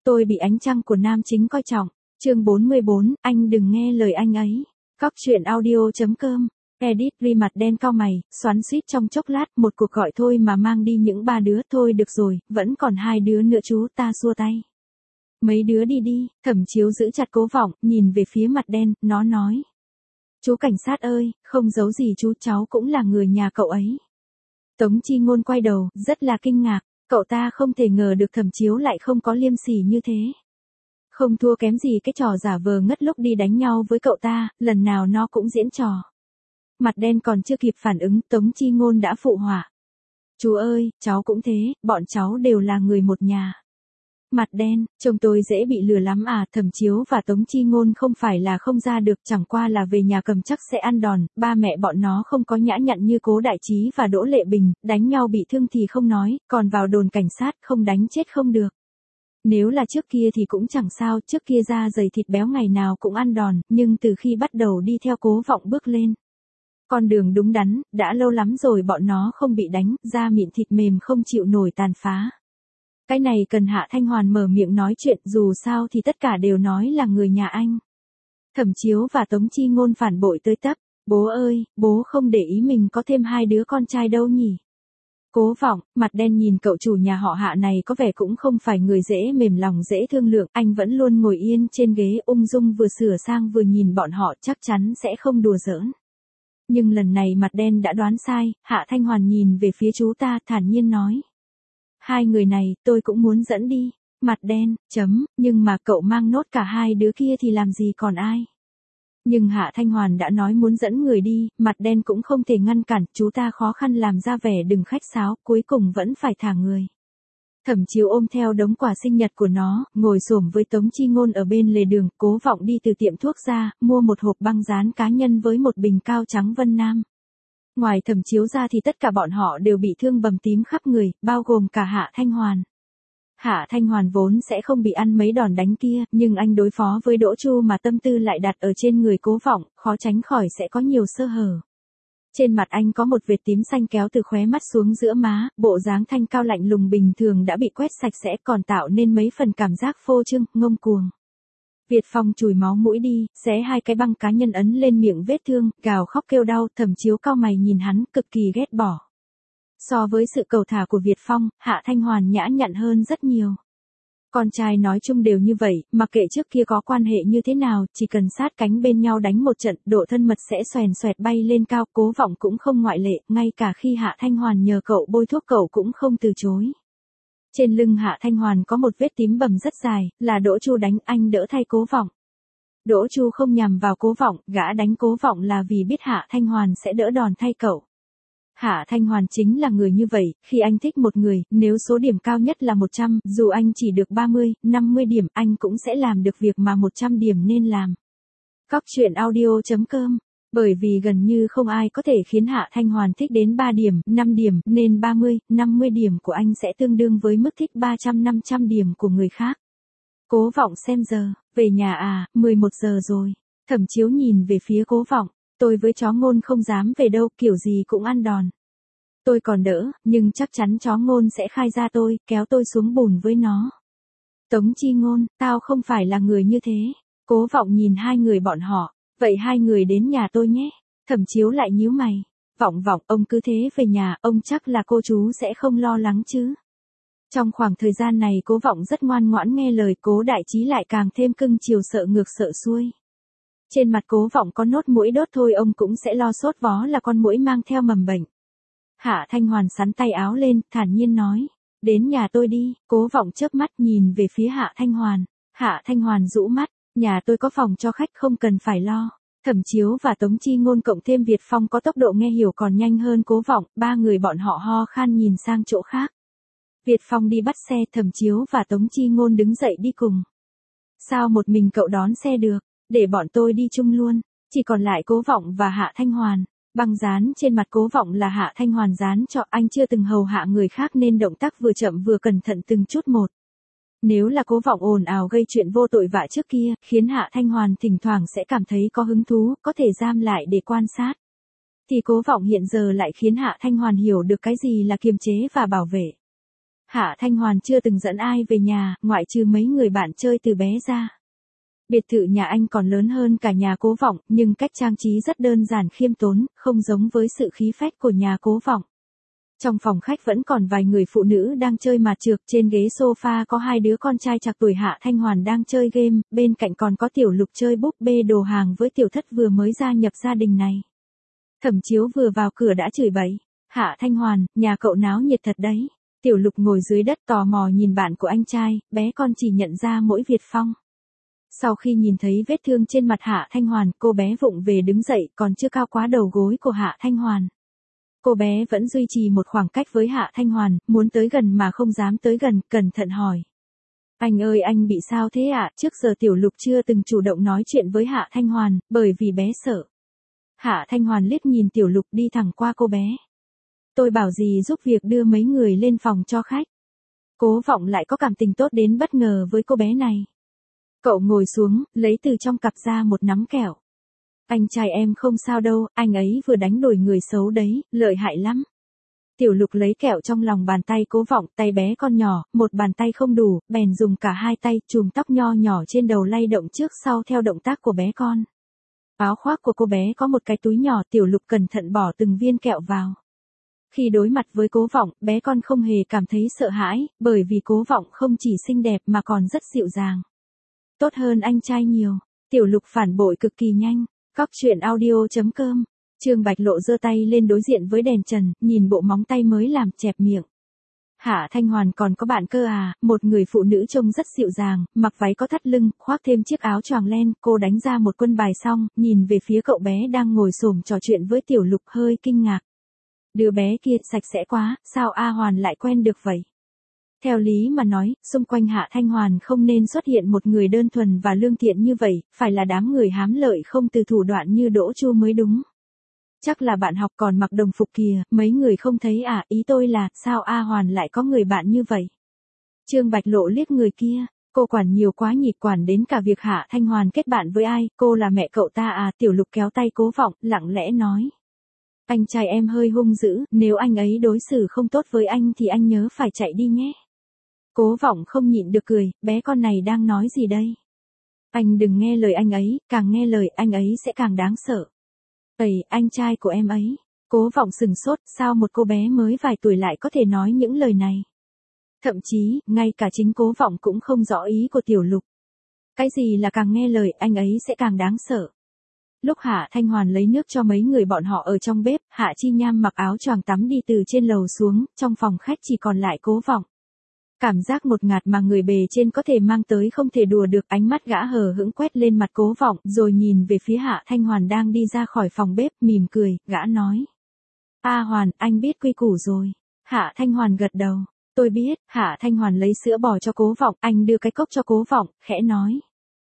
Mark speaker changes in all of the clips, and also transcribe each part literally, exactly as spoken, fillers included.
Speaker 1: Tôi bị ánh trăng của nam chính coi trọng. Chương bốn mươi bốn, anh đừng nghe lời anh ấy. Cóc truyện audio chấm com. Edit Ri mặt đen cau mày, xoắn xuýt trong chốc lát, một cuộc gọi thôi mà mang đi những ba đứa, thôi được rồi, vẫn còn hai đứa nữa chú ta xua tay. Mấy đứa đi đi, Thẩm Chiếu giữ chặt Cố Vọng, nhìn về phía mặt đen, nó nói. Chú cảnh sát ơi, không giấu gì chú, cháu cũng là người nhà cậu ấy. Tống Chi Ngôn quay đầu, rất là kinh ngạc, cậu ta không thể ngờ được Thẩm Chiếu lại không có liêm sỉ như thế. Không thua kém gì cái trò giả vờ ngất lúc đi đánh nhau với cậu ta, lần nào nó cũng diễn trò. Mặt đen còn chưa kịp phản ứng, Tống Chi Ngôn đã phụ họa. Chú ơi, cháu cũng thế, bọn cháu đều là người một nhà. Mặt đen, chồng tôi dễ bị lừa lắm à, Thẩm Chiếu và Tống Chi Ngôn không phải là không ra được, chẳng qua là về nhà cầm chắc sẽ ăn đòn, ba mẹ bọn nó không có nhã nhặn như Cố Đại Trí và Đỗ Lệ Bình, đánh nhau bị thương thì không nói, còn vào đồn cảnh sát không đánh chết không được. Nếu là trước kia thì cũng chẳng sao, trước kia da dày thịt béo ngày nào cũng ăn đòn, nhưng từ khi bắt đầu đi theo Cố Vọng bước lên con đường đúng đắn, đã lâu lắm rồi bọn nó không bị đánh, da mịn thịt mềm không chịu nổi tàn phá. Cái này cần Hạ Thanh Hoàn mở miệng nói chuyện, dù sao thì tất cả đều nói là người nhà anh. Thẩm Chiếu và Tống Chi Ngôn phản bội tới tấp, bố ơi, bố không để ý mình có thêm hai đứa con trai đâu nhỉ. Cố Vọng, mặt đen nhìn cậu chủ nhà họ Hạ này có vẻ cũng không phải người dễ mềm lòng dễ thương lượng, anh vẫn luôn ngồi yên trên ghế ung dung vừa sửa sang vừa nhìn bọn họ, chắc chắn sẽ không đùa giỡn. Nhưng lần này mặt đen đã đoán sai, Hạ Thanh Hoàn nhìn về phía chú ta thản nhiên nói. Hai người này, tôi cũng muốn dẫn đi. Mặt đen, chấm, nhưng mà cậu mang nốt cả hai đứa kia thì làm gì còn ai. Nhưng Hạ Thanh Hoàn đã nói muốn dẫn người đi, mặt đen cũng không thể ngăn cản, chú ta khó khăn làm ra vẻ đừng khách sáo, cuối cùng vẫn phải thả người. Thẩm Chiếu ôm theo đống quà sinh nhật của nó, ngồi xổm với Tống Chi Ngôn ở bên lề đường, Cố Vọng đi từ tiệm thuốc ra, mua một hộp băng dán cá nhân với một bình cao trắng Vân Nam. Ngoài Thẩm Chiếu ra thì tất cả bọn họ đều bị thương bầm tím khắp người, bao gồm cả Hạ Thanh Hoàn. Hạ Thanh Hoàn vốn sẽ không bị ăn mấy đòn đánh kia, nhưng anh đối phó với Đỗ Chu mà tâm tư lại đặt ở trên người Cố Vọng, khó tránh khỏi sẽ có nhiều sơ hở. Trên mặt anh có một vệt tím xanh kéo từ khóe mắt xuống giữa má, bộ dáng thanh cao lạnh lùng bình thường đã bị quét sạch sẽ, còn tạo nên mấy phần cảm giác phô trương, ngông cuồng. Việt Phong chùi máu mũi đi, xé hai cái băng cá nhân ấn lên miệng vết thương, gào khóc kêu đau, Thẩm Chiếu cau mày nhìn hắn, cực kỳ ghét bỏ. So với sự cầu thả của Việt Phong, Hạ Thanh Hoàn nhã nhặn hơn rất nhiều. Con trai nói chung đều như vậy, mặc kệ trước kia có quan hệ như thế nào, chỉ cần sát cánh bên nhau đánh một trận, độ thân mật sẽ xoèn xoẹt bay lên cao, Cố Vọng cũng không ngoại lệ, ngay cả khi Hạ Thanh Hoàn nhờ cậu bôi thuốc cậu cũng không từ chối. Trên lưng Hạ Thanh Hoàn có một vết tím bầm rất dài, là Đỗ Chu đánh, anh đỡ thay Cố Vọng. Đỗ Chu không nhằm vào Cố Vọng, gã đánh Cố Vọng là vì biết Hạ Thanh Hoàn sẽ đỡ đòn thay cậu. Hạ Thanh Hoàn chính là người như vậy, khi anh thích một người, nếu số điểm cao nhất là một trăm, dù anh chỉ được ba mươi, năm mươi điểm, anh cũng sẽ làm được việc mà một trăm điểm nên làm. Cóc truyện audio chấm com. Bởi vì gần như không ai có thể khiến Hạ Thanh Hoàn thích đến ba điểm, năm điểm, nên ba mươi, năm mươi điểm của anh sẽ tương đương với mức thích ba trăm năm trăm điểm của người khác. Cố Vọng xem giờ, về nhà à, mười một giờ rồi. Thẩm Chiếu nhìn về phía Cố Vọng. Tôi với chó Ngôn không dám về đâu, kiểu gì cũng ăn đòn. Tôi còn đỡ, nhưng chắc chắn chó Ngôn sẽ khai ra tôi, kéo tôi xuống bùn với nó. Tống Chi Ngôn, tao không phải là người như thế. Cố Vọng nhìn hai người bọn họ, vậy hai người đến nhà tôi nhé. Thẩm Chiếu lại nhíu mày. Vọng Vọng, ông cứ thế về nhà, ông chắc là cô chú sẽ không lo lắng chứ. Trong khoảng thời gian này Cố Vọng rất ngoan ngoãn nghe lời, Cố Đại Trí lại càng thêm cưng chiều sợ ngược sợ xuôi. Trên mặt Cố Vọng có nốt mũi đốt thôi ông cũng sẽ lo sốt vó là con muỗi mang theo mầm bệnh. Hạ Thanh Hoàn sắn tay áo lên, thản nhiên nói. Đến nhà tôi đi, Cố Vọng chớp mắt nhìn về phía Hạ Thanh Hoàn. Hạ Thanh Hoàn rũ mắt, nhà tôi có phòng cho khách không cần phải lo. Thẩm Chiếu và Tống Chi Ngôn cộng thêm Việt Phong có tốc độ nghe hiểu còn nhanh hơn Cố Vọng, ba người bọn họ ho khan nhìn sang chỗ khác. Việt Phong đi bắt xe, Thẩm Chiếu và Tống Chi Ngôn đứng dậy đi cùng. Sao một mình cậu đón xe được? Để bọn tôi đi chung luôn, chỉ còn lại Cố Vọng và Hạ Thanh Hoàn. Băng dán trên mặt Cố Vọng là Hạ Thanh Hoàn dán cho, anh chưa từng hầu hạ người khác nên động tác vừa chậm vừa cẩn thận từng chút một. Nếu là Cố Vọng ồn ào gây chuyện vô tội vạ trước kia, khiến Hạ Thanh Hoàn thỉnh thoảng sẽ cảm thấy có hứng thú, có thể giam lại để quan sát. Thì Cố Vọng hiện giờ lại khiến Hạ Thanh Hoàn hiểu được cái gì là kiềm chế và bảo vệ. Hạ Thanh Hoàn chưa từng dẫn ai về nhà, ngoại trừ mấy người bạn chơi từ bé ra. Biệt thự nhà anh còn lớn hơn cả nhà Cố Vọng, nhưng cách trang trí rất đơn giản khiêm tốn, không giống với sự khí phách của nhà Cố Vọng. Trong phòng khách vẫn còn vài người phụ nữ đang chơi mà trược, trên ghế sofa có hai đứa con trai trạc tuổi Hạ Thanh Hoàn đang chơi game, bên cạnh còn có Tiểu Lục chơi búp bê đồ hàng với Tiểu Thất vừa mới gia nhập gia đình này. Thẩm Chiếu vừa vào cửa đã chửi bậy, Hạ Thanh Hoàn, nhà cậu náo nhiệt thật đấy. Tiểu Lục ngồi dưới đất tò mò nhìn bạn của anh trai, bé con chỉ nhận ra mỗi Việt Phong. Sau khi nhìn thấy vết thương trên mặt Hạ Thanh Hoàn, cô bé vụng về đứng dậy, còn chưa cao quá đầu gối của Hạ Thanh Hoàn. Cô bé vẫn duy trì một khoảng cách với Hạ Thanh Hoàn, muốn tới gần mà không dám tới gần, cẩn thận hỏi. Anh ơi, anh bị sao thế ạ? À? Trước giờ Tiểu Lục chưa từng chủ động nói chuyện với Hạ Thanh Hoàn, bởi vì bé sợ. Hạ Thanh Hoàn liếc nhìn Tiểu Lục đi thẳng qua cô bé. Tôi bảo gì giúp việc đưa mấy người lên phòng cho khách. Cố Vọng lại có cảm tình tốt đến bất ngờ với cô bé này. Cậu ngồi xuống, lấy từ trong cặp ra một nắm kẹo. Anh trai em không sao đâu, anh ấy vừa đánh đuổi người xấu đấy, lợi hại lắm. Tiểu Lục lấy kẹo trong lòng bàn tay Cố Vọng, tay bé con nhỏ, một bàn tay không đủ, bèn dùng cả hai tay chùm tóc nho nhỏ trên đầu lay động trước sau theo động tác của bé con. Áo khoác của cô bé có một cái túi nhỏ, Tiểu Lục cẩn thận bỏ từng viên kẹo vào. Khi đối mặt với Cố Vọng, bé con không hề cảm thấy sợ hãi, bởi vì Cố Vọng không chỉ xinh đẹp mà còn rất dịu dàng. Tốt hơn anh trai nhiều. Tiểu Lục phản bội cực kỳ nhanh. Cóc truyện audio chấm com. Trương Bạch Lộ giơ tay lên đối diện với đèn trần, nhìn bộ móng tay mới làm chẹp miệng. Hạ Thanh Hoàn còn có bạn cơ à? Một người phụ nữ trông rất dịu dàng, mặc váy có thắt lưng, khoác thêm chiếc áo choàng len, cô đánh ra một quân bài xong, nhìn về phía cậu bé đang ngồi xổm trò chuyện với Tiểu Lục hơi kinh ngạc. Đứa bé kia sạch sẽ quá, sao A Hoàn lại quen được vậy? Theo lý mà nói, xung quanh Hạ Thanh Hoàn không nên xuất hiện một người đơn thuần và lương thiện như vậy, phải là đám người hám lợi không từ thủ đoạn như Đỗ Chu mới đúng. Chắc là bạn học còn mặc đồng phục kìa, mấy người không thấy à, ý tôi là, sao A Hoàn lại có người bạn như vậy? Trương Bạch Lộ liếc người kia, cô quản nhiều quá nhỉ, quản đến cả việc Hạ Thanh Hoàn kết bạn với ai, cô là mẹ cậu ta à? Tiểu Lục kéo tay Cố Vọng, lặng lẽ nói. Anh trai em hơi hung dữ, nếu anh ấy đối xử không tốt với anh thì anh nhớ phải chạy đi nhé. Cố Vọng không nhịn được cười, bé con này đang nói gì đây? Anh đừng nghe lời anh ấy, càng nghe lời anh ấy sẽ càng đáng sợ. Ây, anh trai của em ấy. Cố Vọng sừng sốt, sao một cô bé mới vài tuổi lại có thể nói những lời này? Thậm chí, ngay cả chính Cố Vọng cũng không rõ ý của Tiểu Lục. Cái gì là càng nghe lời anh ấy sẽ càng đáng sợ? Lúc Hạ Thanh Hoàn lấy nước cho mấy người bọn họ ở trong bếp, Hạ Chi Nham mặc áo choàng tắm đi từ trên lầu xuống, trong phòng khách chỉ còn lại Cố Vọng. Cảm giác ngột ngạt mà người bề trên có thể mang tới không thể đùa được, ánh mắt gã hờ hững quét lên mặt Cố Vọng, rồi nhìn về phía Hạ Thanh Hoàn đang đi ra khỏi phòng bếp, mỉm cười, gã nói. A Hoàn, anh biết quy củ rồi. Hạ Thanh Hoàn gật đầu. Tôi biết. Hạ Thanh Hoàn lấy sữa bò cho Cố Vọng, anh đưa cái cốc cho Cố Vọng, khẽ nói.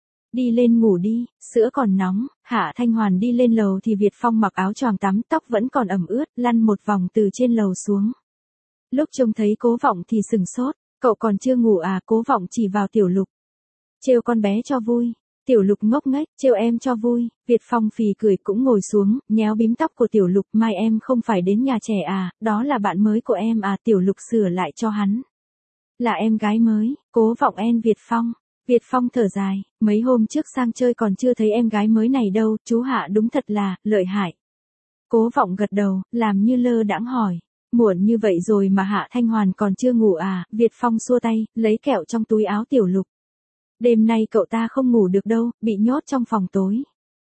Speaker 1: Đi lên ngủ đi, sữa còn nóng. Hạ Thanh Hoàn đi lên lầu thì Việt Phong mặc áo choàng tắm, tóc vẫn còn ẩm ướt, lăn một vòng từ trên lầu xuống. Lúc trông thấy Cố Vọng thì sừng sốt. Cậu còn chưa ngủ à? Cố Vọng chỉ vào Tiểu Lục. Trêu con bé cho vui. Tiểu Lục ngốc nghếch, trêu em cho vui. Việt Phong phì cười cũng ngồi xuống, nhéo bím tóc của Tiểu Lục. Mai em không phải đến nhà trẻ à, đó là bạn mới của em à? Tiểu Lục sửa lại cho hắn. Là em gái mới. Cố Vọng en Việt Phong. Việt Phong thở dài, mấy hôm trước sang chơi còn chưa thấy em gái mới này đâu, chú Hạ đúng thật là, lợi hại. Cố Vọng gật đầu, làm như lơ đãng hỏi. Muộn như vậy rồi mà Hạ Thanh Hoàn còn chưa ngủ à? Việt Phong xua tay, lấy kẹo trong túi áo Tiểu Lục. Đêm nay cậu ta không ngủ được đâu, bị nhốt trong phòng tối.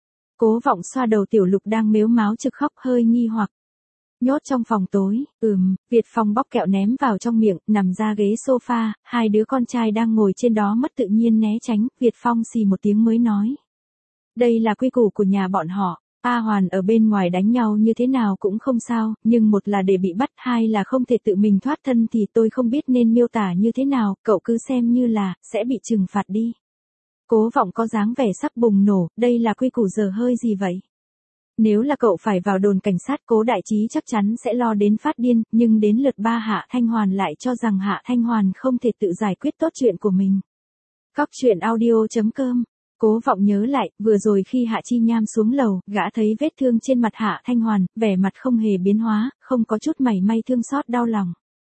Speaker 1: Cố Vọng xoa đầu Tiểu Lục đang mếu máo trực khóc, hơi nghi hoặc. Nhốt trong phòng tối, ừm, Việt Phong bóc kẹo ném vào trong miệng, nằm ra ghế sofa, hai đứa con trai đang ngồi trên đó mất tự nhiên né tránh, Việt Phong xì một tiếng mới nói. Đây là quy củ của nhà bọn họ. A Hoàn ở bên ngoài đánh nhau như thế nào cũng không sao, nhưng một là để bị bắt, hai là không thể tự mình thoát thân thì tôi không biết nên miêu tả như thế nào, cậu cứ xem như là, sẽ bị trừng phạt đi. Cố Vọng có dáng vẻ sắp bùng nổ, đây là quy củ dở hơi gì vậy? Nếu là cậu phải vào đồn cảnh sát, Cố Đại Trí chắc chắn sẽ lo đến phát điên, nhưng đến lượt ba Hạ Thanh Hoàn lại cho rằng Hạ Thanh Hoàn không thể tự giải quyết tốt chuyện của mình. Cóc truyện audio chấm com. Cố Vọng nhớ lại, vừa rồi khi Hạ Chi Nham xuống lầu, gã thấy vết thương trên mặt Hạ Thanh Hoàn, vẻ mặt không hề biến hóa, không có chút mảy may thương xót đau lòng.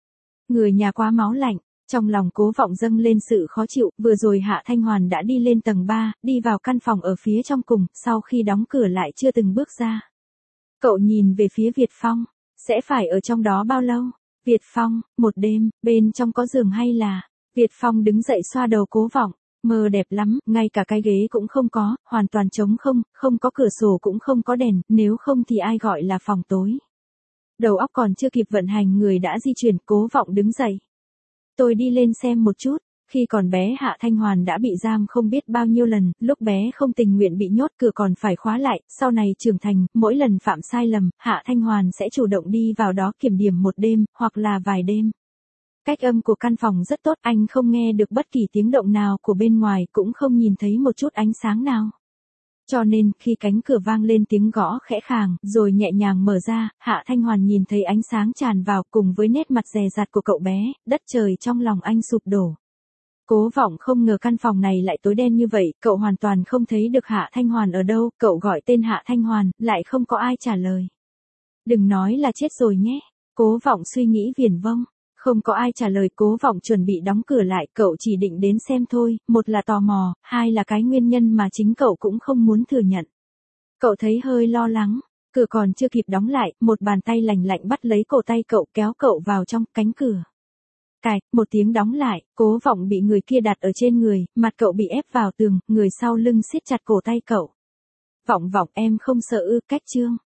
Speaker 1: Người nhà quá máu lạnh, trong lòng Cố Vọng dâng lên sự khó chịu, vừa rồi Hạ Thanh Hoàn đã đi lên tầng ba, đi vào căn phòng ở phía trong cùng, sau khi đóng cửa lại chưa từng bước ra. Cậu nhìn về phía Việt Phong, sẽ phải ở trong đó bao lâu? Việt Phong, một đêm, bên trong có giường hay là? Việt Phong đứng dậy xoa đầu Cố Vọng, mơ đẹp lắm, ngay cả cái ghế cũng không có, hoàn toàn trống không, không có cửa sổ cũng không có đèn, nếu không thì ai gọi là phòng tối. Đầu óc còn chưa kịp vận hành người đã di chuyển, Cố Vọng đứng dậy. Tôi đi lên xem một chút, khi còn bé Hạ Thanh Hoàn đã bị giam không biết bao nhiêu lần, lúc bé không tình nguyện bị nhốt cửa còn phải khóa lại, sau này trưởng thành, mỗi lần phạm sai lầm, Hạ Thanh Hoàn sẽ chủ động đi vào đó kiểm điểm một đêm, hoặc là vài đêm. Cách âm của căn phòng rất tốt, anh không nghe được bất kỳ tiếng động nào của bên ngoài, cũng không nhìn thấy một chút ánh sáng nào. Cho nên, khi cánh cửa vang lên tiếng gõ khẽ khàng, rồi nhẹ nhàng mở ra, Hạ Thanh Hoàn nhìn thấy ánh sáng tràn vào cùng với nét mặt dè dặt của cậu bé, đất trời trong lòng anh sụp đổ. Cố Vọng không ngờ căn phòng này lại tối đen như vậy, cậu hoàn toàn không thấy được Hạ Thanh Hoàn ở đâu, cậu gọi tên Hạ Thanh Hoàn, lại không có ai trả lời. Đừng nói là chết rồi nhé, Cố Vọng suy nghĩ viển vông. Không có ai trả lời, Cố Vọng chuẩn bị đóng cửa lại, cậu chỉ định đến xem thôi, một là tò mò, hai là cái nguyên nhân mà chính cậu cũng không muốn thừa nhận. Cậu thấy hơi lo lắng, cửa còn chưa kịp đóng lại, một bàn tay lành lạnh bắt lấy cổ tay cậu kéo cậu vào trong cánh cửa. Cạch, một tiếng đóng lại, Cố Vọng bị người kia đặt ở trên người, mặt cậu bị ép vào tường, người sau lưng siết chặt cổ tay cậu. Vọng Vọng em không sợ ư? Cách chương